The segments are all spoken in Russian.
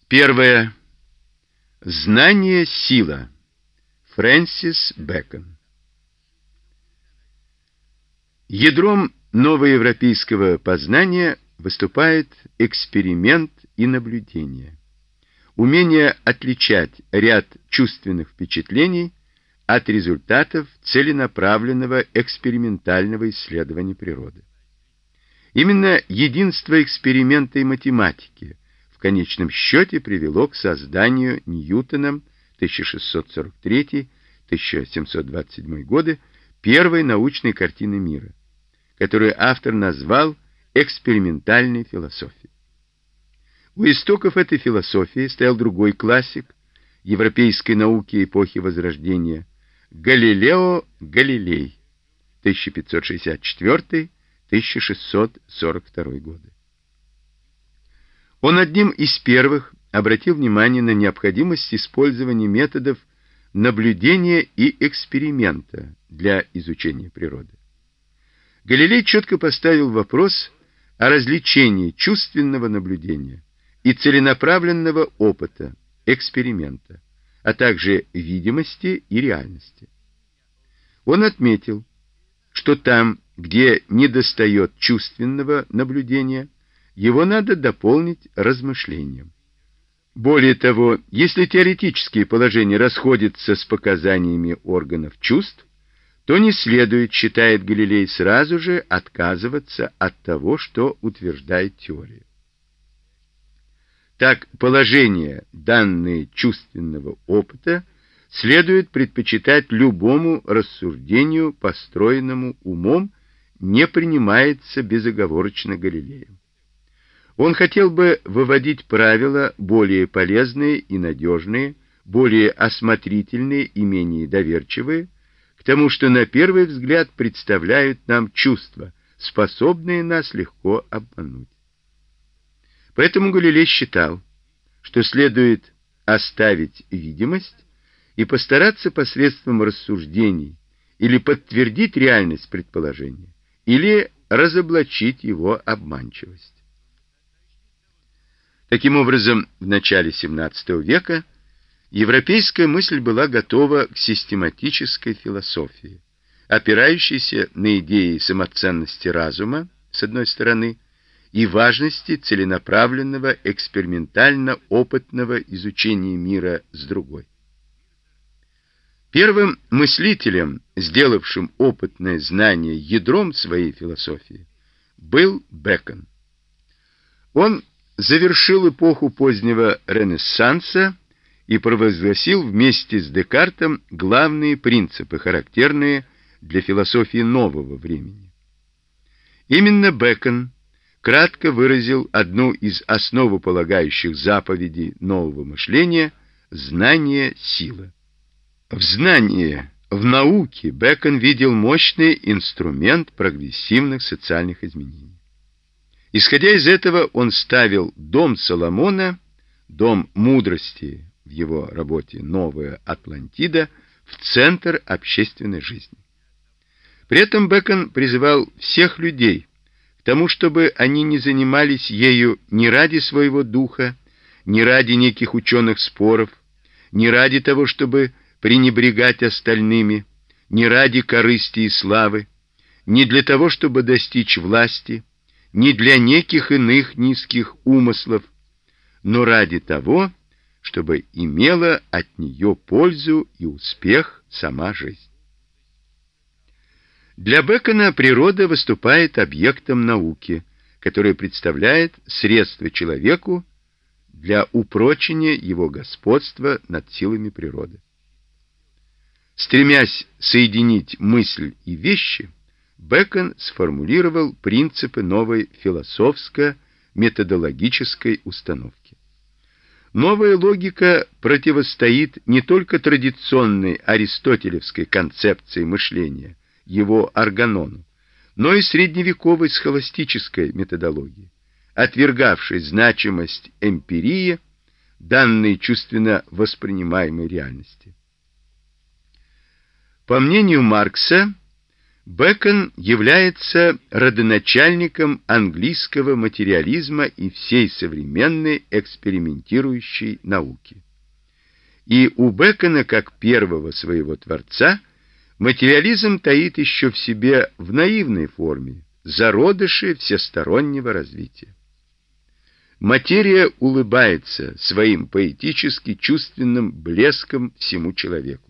Первое. Знание — сила. Фрэнсис Бэкон. Ядром новоевропейского познания выступает эксперимент и наблюдение. Умение отличать ряд чувственных впечатлений от результатов целенаправленного экспериментального исследования природы. Именно единство эксперимента и математики в конечном счете привело к созданию Ньютоном 1643-1727 годы первой научной картины мира, которую автор назвал экспериментальной философией. У истоков этой философии стоял другой классик европейской науки эпохи Возрождения Галилео Галилей 1564-1642 годы. Он одним из первых обратил внимание на необходимость использования методов наблюдения и эксперимента для изучения природы. Галилей четко поставил вопрос о различении чувственного наблюдения и целенаправленного опыта, эксперимента, а также видимости и реальности. Он отметил, что там, где недостает чувственного наблюдения, его надо дополнить размышлением. Более того, если теоретические положения расходятся с показаниями органов чувств, то не следует, считает Галилей, сразу же отказываться от того, что утверждает теория. Так, положения, данные чувственного опыта, следует предпочитать любому рассуждению, построенному умом, не принимается безоговорочно Галилеем. Он хотел бы выводить правила более полезные и надежные, более осмотрительные и менее доверчивые, к тому, что на первый взгляд представляют нам чувства, способные нас легко обмануть. Поэтому Галилей считал, что следует оставить видимость и постараться посредством рассуждений или подтвердить реальность предположения, или разоблачить его обманчивость. Таким образом, в начале XVII века европейская мысль была готова к систематической философии, опирающейся на идеи самоценности разума, с одной стороны, и важности целенаправленного экспериментально-опытного изучения мира, с другой. Первым мыслителем, сделавшим опытное знание ядром своей философии, был Бэкон. Он завершил эпоху позднего Ренессанса и провозгласил вместе с Декартом главные принципы, характерные для философии нового времени. Именно Бэкон кратко выразил одну из основополагающих заповедей нового мышления — знание — сила. В знании, в науке Бэкон видел мощный инструмент прогрессивных социальных изменений. Исходя из этого, он ставил дом Соломона, дом мудрости в его работе «Новая Атлантида», в центр общественной жизни. При этом Бэкон призывал всех людей к тому, чтобы они не занимались ею ни ради своего духа, ни ради неких ученых споров, ни ради того, чтобы пренебрегать остальными, ни ради корысти и славы, ни для того, чтобы достичь власти, ни для неких иных низких умыслов, но ради того, чтобы имела от нее пользу и успех сама жизнь. Для Бэкона природа выступает объектом науки, который представляет средство человеку для упрочения его господства над силами природы. Стремясь соединить мысль и вещи, Бэкон сформулировал принципы новой философско-методологической установки. Новая логика противостоит не только традиционной аристотелевской концепции мышления, его органону, но и средневековой схоластической методологии, отвергавшей значимость эмпирии, данной чувственно воспринимаемой реальности. По мнению Маркса, Бэкон является родоначальником английского материализма и всей современной экспериментирующей науки. И у Бэкона, как первого своего творца, материализм таит еще в себе в наивной форме зародыши всестороннего развития. Материя улыбается своим поэтически чувственным блеском всему человеку.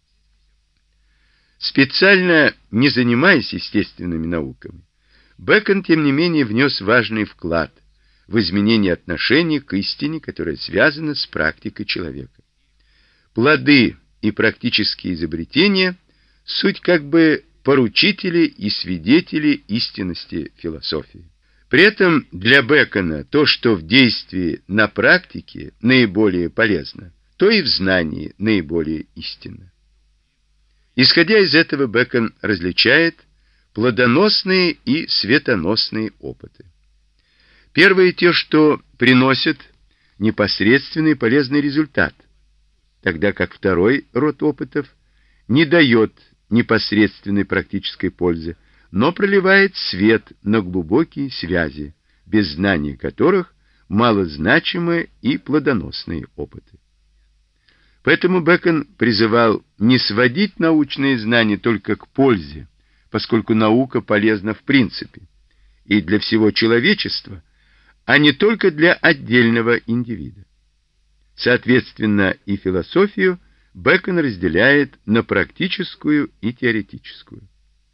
Специально не занимаясь естественными науками, Бэкон, тем не менее, внес важный вклад в изменение отношения к истине, которая связана с практикой человека. Плоды и практические изобретения — суть как бы поручители и свидетели истинности философии. При этом для Бэкона то, что в действии на практике наиболее полезно, то и в знании наиболее истинно. Исходя из этого, Бэкон различает плодоносные и светоносные опыты. Первые — те, что приносят непосредственный полезный результат, тогда как второй род опытов не дает непосредственной практической пользы, но проливает свет на глубокие связи, без знания которых малозначимы и плодоносные опыты. Поэтому Бэкон призывал не сводить научные знания только к пользе, поскольку наука полезна в принципе и для всего человечества, а не только для отдельного индивида. Соответственно, и философию Бэкон разделяет на практическую и теоретическую.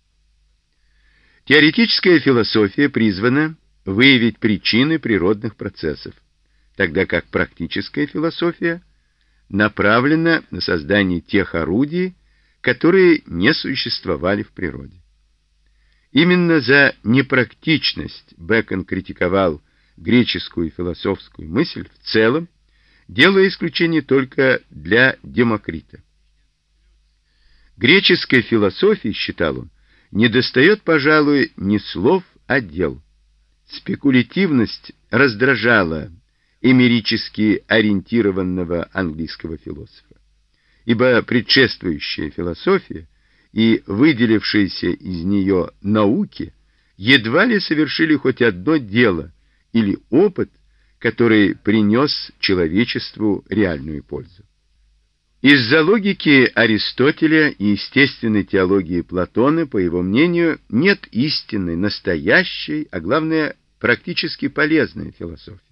Теоретическая философия призвана выявить причины природных процессов, тогда как практическая философия направлена на создание тех орудий, которые не существовали в природе. Именно за непрактичность Бэкон критиковал греческую философскую мысль в целом, делая исключение только для Демокрита. Греческой философии, считал он, недостает, пожалуй, не слов, а дел. Спекулятивность раздражала эмирически ориентированного английского философа, ибо предшествующая философия и выделившиеся из нее науки едва ли совершили хоть одно дело или опыт, который принес человечеству реальную пользу. Из-за логики Аристотеля и естественной теологии Платона, по его мнению, нет истинной, настоящей, а главное, практически полезной философии.